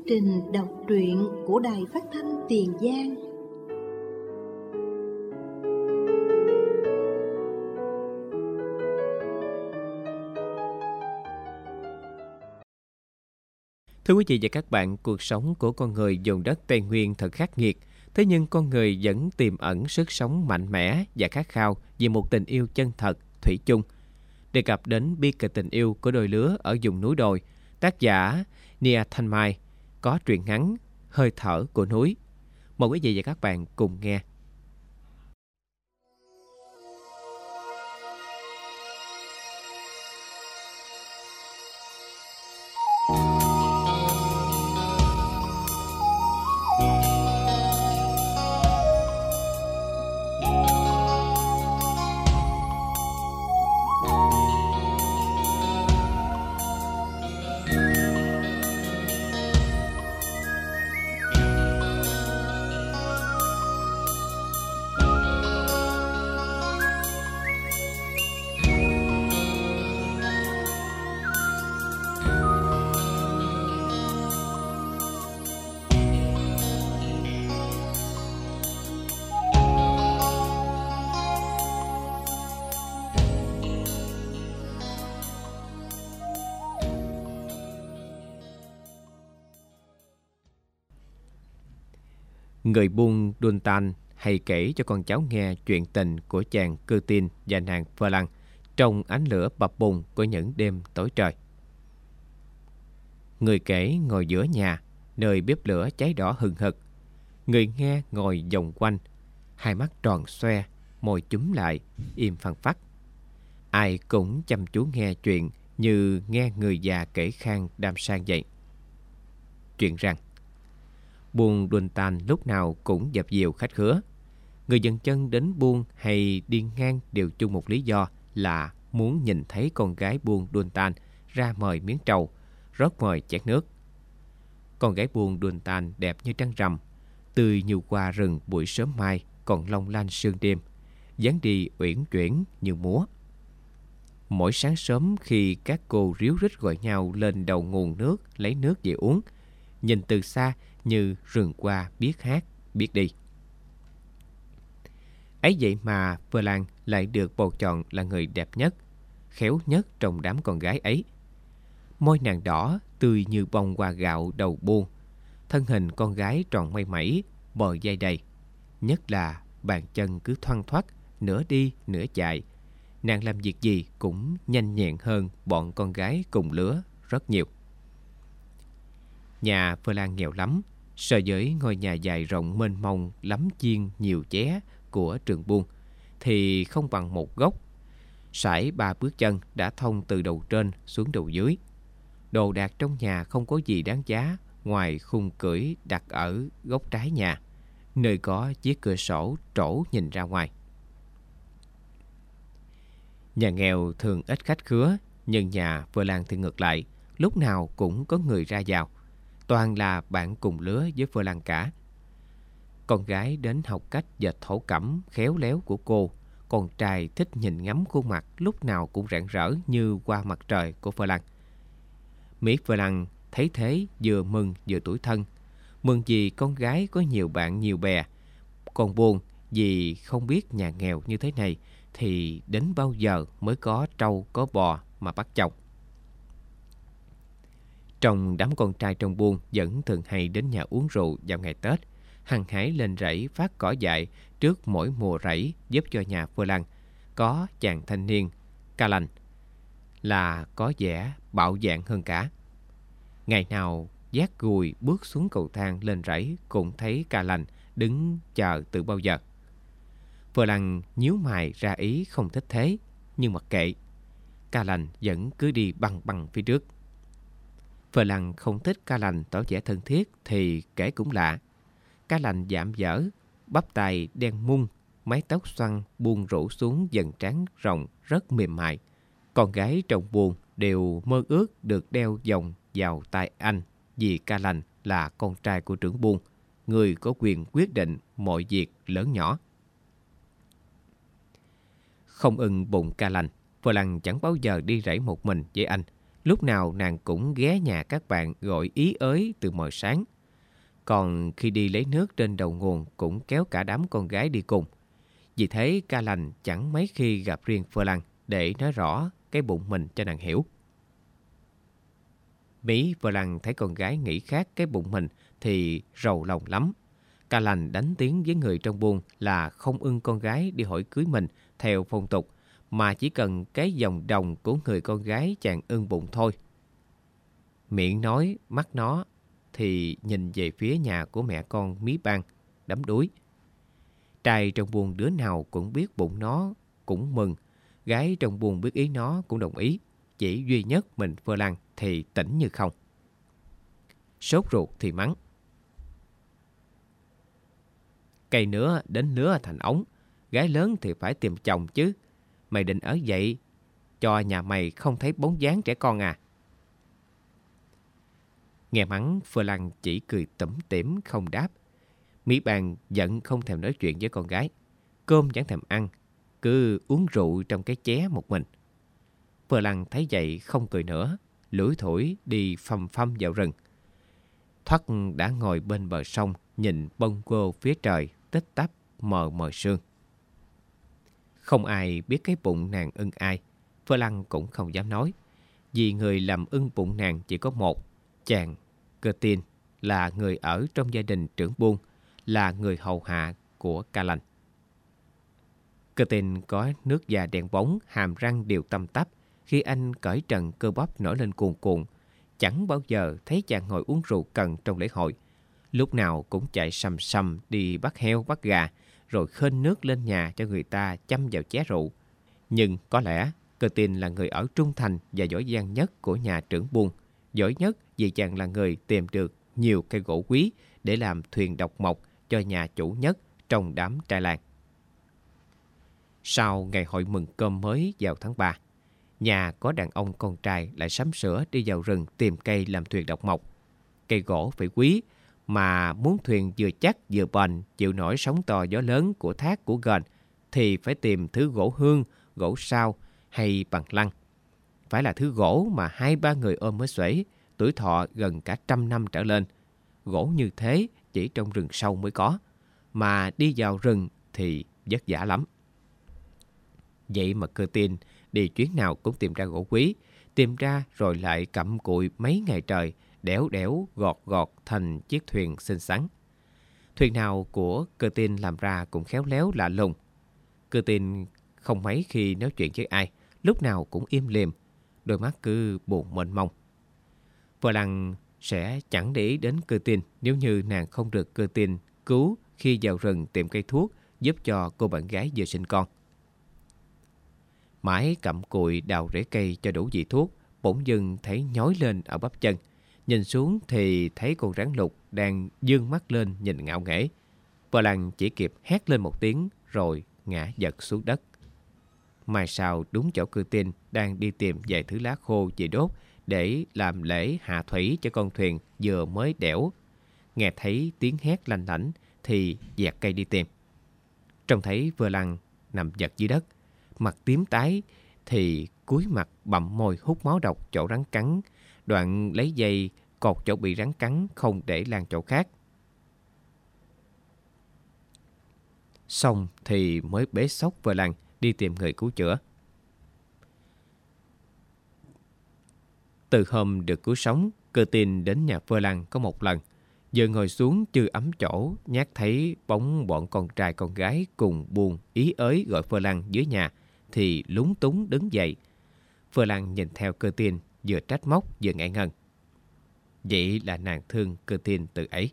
trình đọc truyện của Đài Phát thanh Tiền Giang. Thưa quý vị và các bạn, cuộc sống của con người vùng đất Tây Nguyên thật khắc nghiệt. Thế nhưng con người vẫn tiềm ẩn sức sống mạnh mẽ và khát khao vì một tình yêu chân thật, thủy chung. Đề cập đến bi kịch tình yêu của đôi lứa ở vùng núi đồi, tác giả Nia Thanh Mai có truyện ngắn Hơi thở của núi. Mời quý vị và các bạn cùng nghe. Người buôn Duntan hay kể cho con cháu nghe chuyện tình của chàng Cư Tin và nàng Phơ Lăng trong ánh lửa bập bùng của những đêm tối trời. Người kể ngồi giữa nhà, nơi bếp lửa cháy đỏ hừng hực. Người nghe ngồi vòng quanh, hai mắt tròn xoe, môi chúm lại, im phăng phắc. Ai cũng chăm chú nghe chuyện như nghe người già kể khang đam sang vậy. Chuyện rằng buôn Duntan lúc nào cũng dập dìu khách khứa. Người dừng chân đến buôn hay đi ngang đều chung một lý do là muốn nhìn thấy con gái buôn Duntan ra mời miếng trầu, rót mời chén nước. Con gái buôn Duntan đẹp như trăng rằm, tươi như hoa rừng buổi sớm mai còn long lanh sương đêm, dáng đi uyển chuyển như múa. Mỗi sáng sớm khi các cô ríu rít gọi nhau lên đầu nguồn nước lấy nước về uống, nhìn từ xa như rừng hoa biết hát, biết đi. Ấy vậy mà Phơ Lan lại được bầu chọn là người đẹp nhất, khéo nhất trong đám con gái ấy. Môi nàng đỏ, tươi như bông hoa gạo đầu buôn. Thân hình con gái tròn mây mẩy, bờ vai đầy. Nhất là bàn chân cứ thoăn thoắt, nửa đi nửa chạy. Nàng làm việc gì cũng nhanh nhẹn hơn bọn con gái cùng lứa rất nhiều. Nhà Phơ Lan nghèo lắm, so với ngôi nhà dài rộng mênh mông lắm chiên nhiều ché của trường buôn thì không bằng một gốc. Sải 3 bước chân đã thông từ đầu trên xuống đầu dưới. Đồ đạc trong nhà không có gì đáng giá ngoài khung cưỡi đặt ở góc trái nhà, nơi có chiếc cửa sổ trổ nhìn ra ngoài. Nhà nghèo thường ít khách khứa, nhưng nhà Phơ Lan thì ngược lại, lúc nào cũng có người ra vào. Toàn là bạn cùng lứa với Phơ Lan cả. Con gái đến học cách dệt thổ cẩm khéo léo của cô. Con trai thích nhìn ngắm khuôn mặt lúc nào cũng rạng rỡ như qua mặt trời của Phơ Lan. Mỹ Phơ Lan thấy thế vừa mừng vừa tủi thân. Mừng vì con gái có nhiều bạn nhiều bè, còn buồn vì không biết nhà nghèo như thế này thì đến bao giờ mới có trâu có bò mà bắt chồng. Trong đám con trai trong buôn vẫn thường hay đến nhà uống rượu vào ngày Tết, hăng hái lên rẫy phát cỏ dại trước mỗi mùa rẫy giúp cho nhà Phơ Lan. Có chàng thanh niên Ca Lành là có vẻ bạo dạn hơn cả. Ngày nào vác gùi bước xuống cầu thang lên rẫy cũng thấy Ca Lành đứng chờ từ bao giờ. Phơ Lan nhíu mày ra ý không thích thế, nhưng mặc kệ, Ca Lành vẫn cứ đi băng băng phía trước. Phơ Lan không thích Ca Lành tỏ vẻ thân thiết thì kể cũng lạ. Ca Lành dạm dở, bắp tay đen mung, mái tóc xoăn buông rủ xuống dần trán rộng rất mềm mại. Con gái trong buôn đều mơ ước được đeo vòng vào tay anh, vì Ca Lành là con trai của trưởng buôn, người có quyền quyết định mọi việc lớn nhỏ. Không ưng bụng Ca Lành, Phơ Lan chẳng bao giờ đi rẫy một mình với anh, Lúc nào nàng cũng ghé nhà các bạn gọi ý ới từ mờ sáng. Còn khi đi lấy nước trên đầu nguồn cũng kéo cả đám con gái đi cùng. Vì thế Ca Lành chẳng mấy khi gặp riêng Phơ Lăng để nói rõ cái bụng mình cho nàng hiểu. Mỹ Phơ Lăng thấy con gái nghĩ khác cái bụng mình thì rầu lòng lắm. Ca Lành đánh tiếng với người trong buôn là không ưng con gái đi hỏi cưới mình theo phong tục, mà chỉ cần cái vòng đồng của người con gái chàng ưng bụng thôi. Miệng nói, mắt nó thì nhìn về phía nhà của mẹ con Mí Ban, đắm đuối. Trai trong buôn đứa nào cũng biết bụng nó cũng mừng, gái trong buôn biết ý nó cũng đồng ý. Chỉ duy nhất mình Phơ Lăng thì tỉnh như không. Sốt ruột thì mắng: cây nứa đến lứa thành ống, gái lớn thì phải tìm chồng chứ. Mày định ở vậy cho nhà mày không thấy bóng dáng trẻ con à? Nghe mắng, Phơ Lăng chỉ cười tủm tỉm không đáp. Mỹ Bàn giận không thèm nói chuyện với con gái. Cơm chẳng thèm ăn, cứ uống rượu trong cái ché một mình. Phơ Lăng thấy vậy không cười nữa, lủi thủi đi phăm phăm vào rừng. Thoắt đã ngồi bên bờ sông nhìn bâng quơ phía trời tích tắp mờ mờ sương. Không ai biết cái bụng nàng ưng ai. Phơ Lăng cũng không dám nói, vì người làm ưng bụng nàng chỉ có một, chàng Cơ Tin, là người ở trong gia đình trưởng buôn, là người hầu hạ của Ca Lành. Cơ Tin có nước da đen bóng, hàm răng đều tăm tắp. Khi anh cởi trần cơ bắp nổi lên cuồn cuộn, chẳng bao giờ thấy chàng ngồi uống rượu cần trong lễ hội. Lúc nào cũng chạy sầm sầm đi bắt heo bắt gà, rồi khênh nước lên nhà cho người ta châm vào ché rượu. Nhưng có lẽ Cơ Tin là người ở trung thành và giỏi giang nhất của nhà trưởng buôn. Giỏi nhất vì chàng là người tìm được nhiều cây gỗ quý để làm thuyền độc mộc cho nhà chủ nhất trong đám trai làng. Sau ngày hội mừng cơm mới vào tháng 3, nhà có đàn ông con trai lại sắm sửa đi vào rừng tìm cây làm thuyền độc mộc. Cây gỗ phải quý, mà muốn thuyền vừa chắc vừa bền, chịu nổi sóng to gió lớn của thác của ghền, thì phải tìm thứ gỗ hương, gỗ sao hay bằng lăng. Phải là thứ gỗ mà 2-3 người ôm mới xuể, tuổi thọ gần cả 100 năm trở lên. Gỗ như thế chỉ trong rừng sâu mới có, mà đi vào rừng thì vất vả lắm. Vậy mà Cơ Tin đi chuyến nào cũng tìm ra gỗ quý, tìm ra rồi lại cặm cụi mấy ngày trời, đẽo đẽo gọt gọt thành chiếc thuyền xinh xắn. Thuyền nào của Cơ Tin làm ra cũng khéo léo lạ lùng. Cơ Tin không mấy khi nói chuyện với ai, lúc nào cũng im lìm, đôi mắt cứ buồn mênh mông. Phơ Lăng sẽ chẳng để ý đến Cơ Tin nếu như nàng không được Cơ Tin cứu khi vào rừng tìm cây thuốc giúp cho cô bạn gái vừa sinh con. Mãi cặm cụi đào rễ cây cho đủ vị thuốc, bỗng dưng thấy nhói lên ở bắp chân. Nhìn xuống thì thấy con rắn lục đang dương mắt lên nhìn ngạo nghễ. Phơ Lăng chỉ kịp hét lên một tiếng rồi ngã giật xuống đất. Mai sau đúng chỗ Cơ Tin đang đi tìm vài thứ lá khô về đốt để làm lễ hạ thủy cho con thuyền vừa mới đẽo. Nghe thấy tiếng hét lanh lảnh thì dẹt cây đi tìm. Trông thấy Phơ Lăng nằm giật dưới đất, mặt tím tái, thì cúi mặt bặm môi hút máu độc chỗ rắn cắn, đoạn lấy dây cột chỗ bị rắn cắn không để lan chỗ khác. Xong thì mới bế xốc Phơ Lăng đi tìm người cứu chữa. Từ hôm được cứu sống, Cơ Tin đến nhà Phơ Lăng có một lần. Giờ ngồi xuống chưa ấm chỗ, nhát thấy bóng bọn con trai con gái cùng buồn ý ới gọi Phơ Lăng dưới nhà, thì lúng túng đứng dậy. Phơ Lăng nhìn theo Cơ Tin, vừa trách móc vừa ngại ngần. Vậy là nàng thương Cơ Tin từ ấy.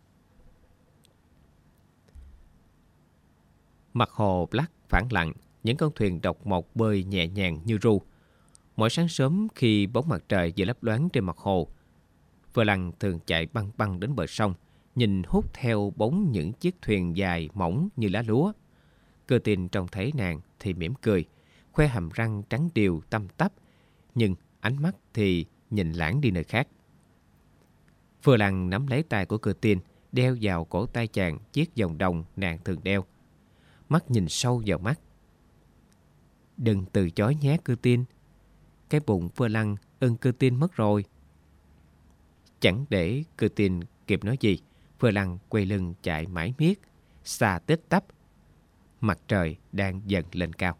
Mặt hồ lắc phẳng lặng, những con thuyền độc mộc bơi nhẹ nhàng như ru. Mỗi sáng sớm khi bóng mặt trời vừa lấp loáng trên mặt hồ, Phơ Lăng thường chạy băng băng đến bờ sông, nhìn hút theo bóng những chiếc thuyền dài mỏng như lá lúa. Cơ Tin trông thấy nàng thì mỉm cười, khoe hàm răng trắng đều tăm tắp, nhưng ánh mắt thì nhìn lãng đi nơi khác. Phơ Lăng nắm lấy tay của Cơ Tin, đeo vào cổ tay chàng chiếc vòng đồng nàng thường đeo. Mắt nhìn sâu vào mắt. Đừng từ chối nhé Cơ Tin. Cái bụng Phơ Lăng ưng Cơ Tin mất rồi. Chẳng để Cơ Tin kịp nói gì, Phơ Lăng quay lưng chạy mãi miết, xa tít tắp. Mặt trời đang dần lên cao.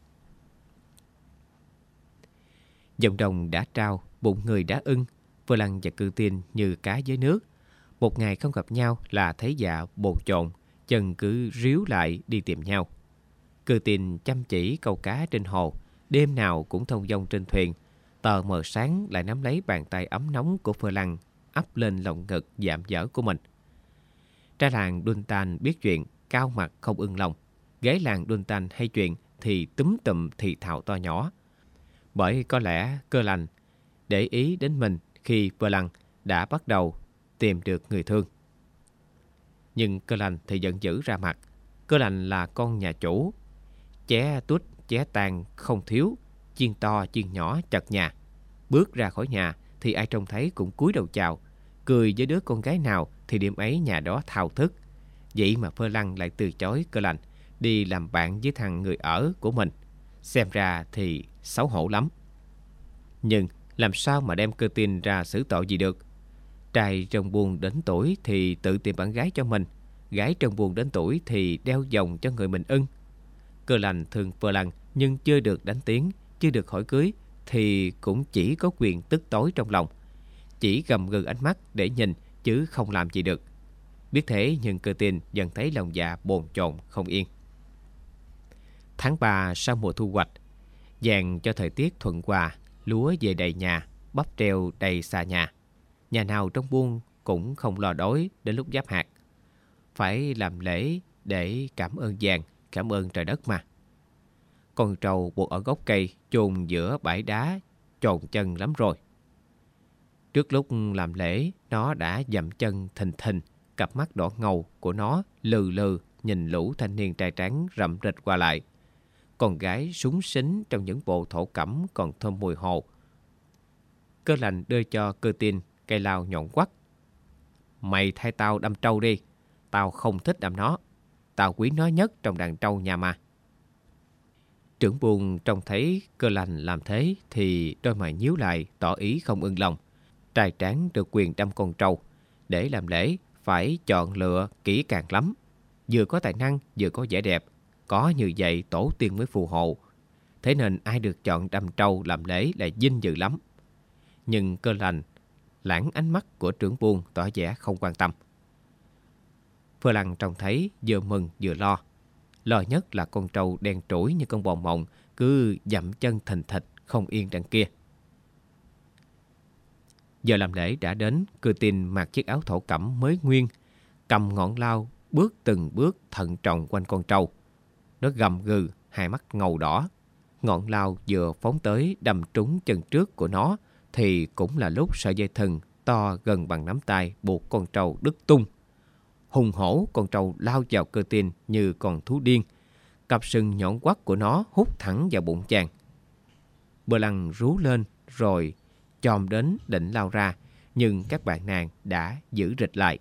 Giọng đồng đã trao, bụng người đã ưng. Phơ Lăng và Cơ Tin như cá dưới nước. Một ngày không gặp nhau là thấy dạ bồn chồn, chân cứ ríu lại đi tìm nhau. Cơ Tin chăm chỉ câu cá trên hồ, đêm nào cũng thông dong trên thuyền. Tờ mờ sáng lại nắm lấy bàn tay ấm nóng của Phơ Lăng, ấp lên lồng ngực dạm dở của mình. Trai làng Duntan biết chuyện, cao mặt không ưng lòng. Gái làng Duntan hay chuyện thì túm tụm thì thào to nhỏ. Bởi có lẽ Cơ Lành để ý đến mình khi Phơ Lăng đã bắt đầu tìm được người thương. Nhưng Cơ Lành thì giận dữ ra mặt. Cơ Lành là con nhà chủ, ché tút ché tàn không thiếu, chiên to chiên nhỏ chật nhà. Bước ra khỏi nhà thì ai trông thấy cũng cúi đầu chào, cười với đứa con gái nào thì đêm ấy nhà đó thao thức. Vậy mà Phơ Lăng lại từ chối Cơ Lành đi làm bạn với thằng người ở của mình. Xem ra thì xấu hổ lắm. Nhưng làm sao mà đem Cơ Tin ra xử tội gì được? Trai trong buôn đến tuổi thì tự tìm bạn gái cho mình, gái trong buôn đến tuổi thì đeo vòng cho người mình ưng. Cơ Lành thương Phơ Lăng nhưng chưa được đánh tiếng, chưa được hỏi cưới thì cũng chỉ có quyền tức tối trong lòng, chỉ gầm gừ ánh mắt để nhìn chứ không làm gì được. Biết thế nhưng Cơ Tin dần thấy lòng dạ bồn chồn không yên. Tháng 3 sau mùa thu hoạch, vàng cho thời tiết thuận hòa, lúa về đầy nhà, bắp treo đầy xa nhà. Nhà nào trong buôn cũng không lo đói đến lúc giáp hạt. Phải làm lễ để cảm ơn vàng, cảm ơn trời đất mà. Con trâu buộc ở gốc cây chôn giữa bãi đá chồn chân lắm rồi. Trước lúc làm lễ, nó đã dậm chân thình thình, cặp mắt đỏ ngầu của nó lừ lừ nhìn lũ thanh niên trai tráng rậm rịch qua lại. Con gái súng xính trong những bộ thổ cẩm còn thơm mùi hồ. Cơ Lành đưa cho Cơ Tin cây lao nhọn quắt. Mày thay tao đâm trâu đi, tao không thích đâm nó, tao quý nó nhất trong đàn trâu nhà mà. Trưởng buôn trông thấy Cơ Lành làm thế thì đôi mày nhíu lại tỏ ý không ưng lòng. Trai tráng được quyền đâm con trâu, để làm lễ phải chọn lựa kỹ càng lắm. Vừa có tài năng vừa có vẻ đẹp, có như vậy tổ tiên mới phù hộ. Thế nên ai được chọn đâm trâu làm lễ là vinh dự lắm. Nhưng Cơ Lành lãng ánh mắt của trưởng buôn tỏ vẻ không quan tâm. Phơ Lăng trông thấy vừa mừng vừa lo. Lo nhất là con trâu đen trũi như con bò mộng cứ dậm chân thình thịch không yên đằng kia. Giờ làm lễ đã đến. Cơ Tin mặc chiếc áo thổ cẩm mới nguyên, cầm ngọn lao bước từng bước thận trọng quanh con trâu. Nó gầm gừ, hai mắt ngầu đỏ. Ngọn lao vừa phóng tới đâm trúng chân trước của nó thì cũng là lúc sợi dây thừng to gần bằng nắm tay buộc con trâu đứt tung. Hùng hổ con trâu lao vào Cơ Tin như con thú điên. Cặp sừng nhọn quắt của nó hút thẳng vào bụng chàng. Phơ Lăng rú lên rồi chồm đến định lao ra, nhưng các bạn nàng đã giữ rịch lại.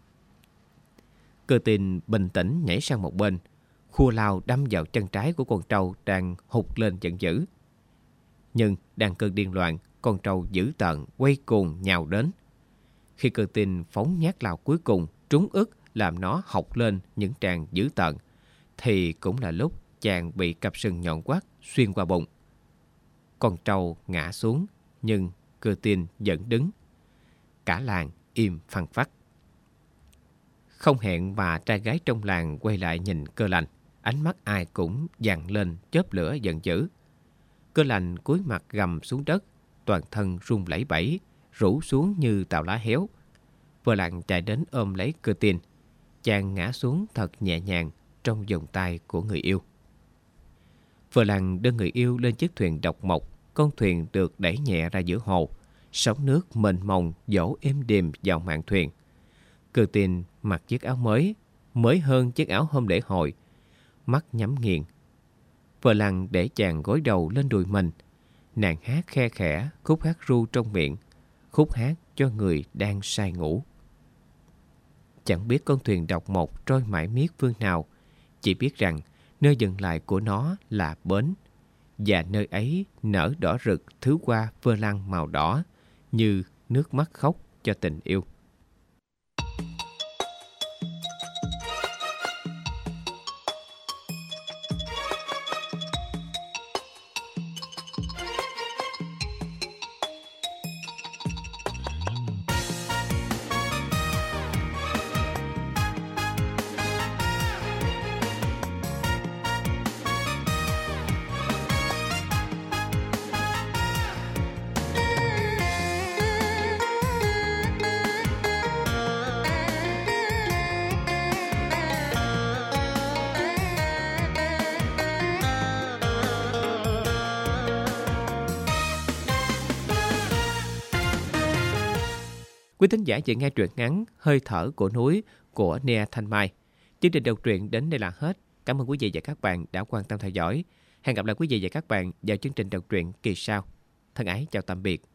Cơ Tin bình tĩnh nhảy sang một bên, khua lao đâm vào chân trái của con trâu đang hụt lên giận dữ. Nhưng đang cơn điên loạn, con trâu dữ tợn quay cuồng nhào đến. Khi Cơ Tin phóng nhát lao cuối cùng trúng ức làm nó hộc lên những tràng dữ tợn, thì cũng là lúc chàng bị cặp sừng nhọn quắt xuyên qua bụng. Con trâu ngã xuống, nhưng Cơ Tin vẫn đứng. Cả làng im phăng phắc. Không hẹn mà trai gái trong làng quay lại nhìn Cơ Lành, ánh mắt ai cũng dằn lên chớp lửa giận dữ. Cơ Lành cúi mặt gầm xuống đất, toàn thân run lẩy bẩy, rũ xuống như tàu lá héo. Phơ Lăng chạy đến ôm lấy Cơ Tin. Chàng ngã xuống thật nhẹ nhàng trong vòng tay của người yêu. Phơ Lăng đưa người yêu lên chiếc thuyền độc mộc. Con thuyền được đẩy nhẹ ra giữa hồ, sóng nước mênh mông dỗ êm đềm vào mạn thuyền. Cơ Tin mặc chiếc áo mới hơn chiếc áo hôm lễ hội, mắt nhắm nghiền. Phơ Lăng để chàng gối đầu lên đùi mình, nàng hát khe khẽ khúc hát ru trong miệng, khúc hát cho người đang say ngủ. Chẳng biết con thuyền độc mộc trôi mãi miết phương nào, chỉ biết rằng nơi dừng lại của nó là bến. và nơi ấy nở đỏ rực thứ hoa phơ lăng màu đỏ như nước mắt khóc cho tình yêu. Quý thính giả vừa nghe truyện ngắn Hơi thở của núi của Nia Thanh Mai. Chương trình đọc truyện đến đây là hết. Cảm ơn quý vị và các bạn đã quan tâm theo dõi. Hẹn gặp lại quý vị và các bạn vào chương trình đọc truyện kỳ sau. Thân ái chào tạm biệt.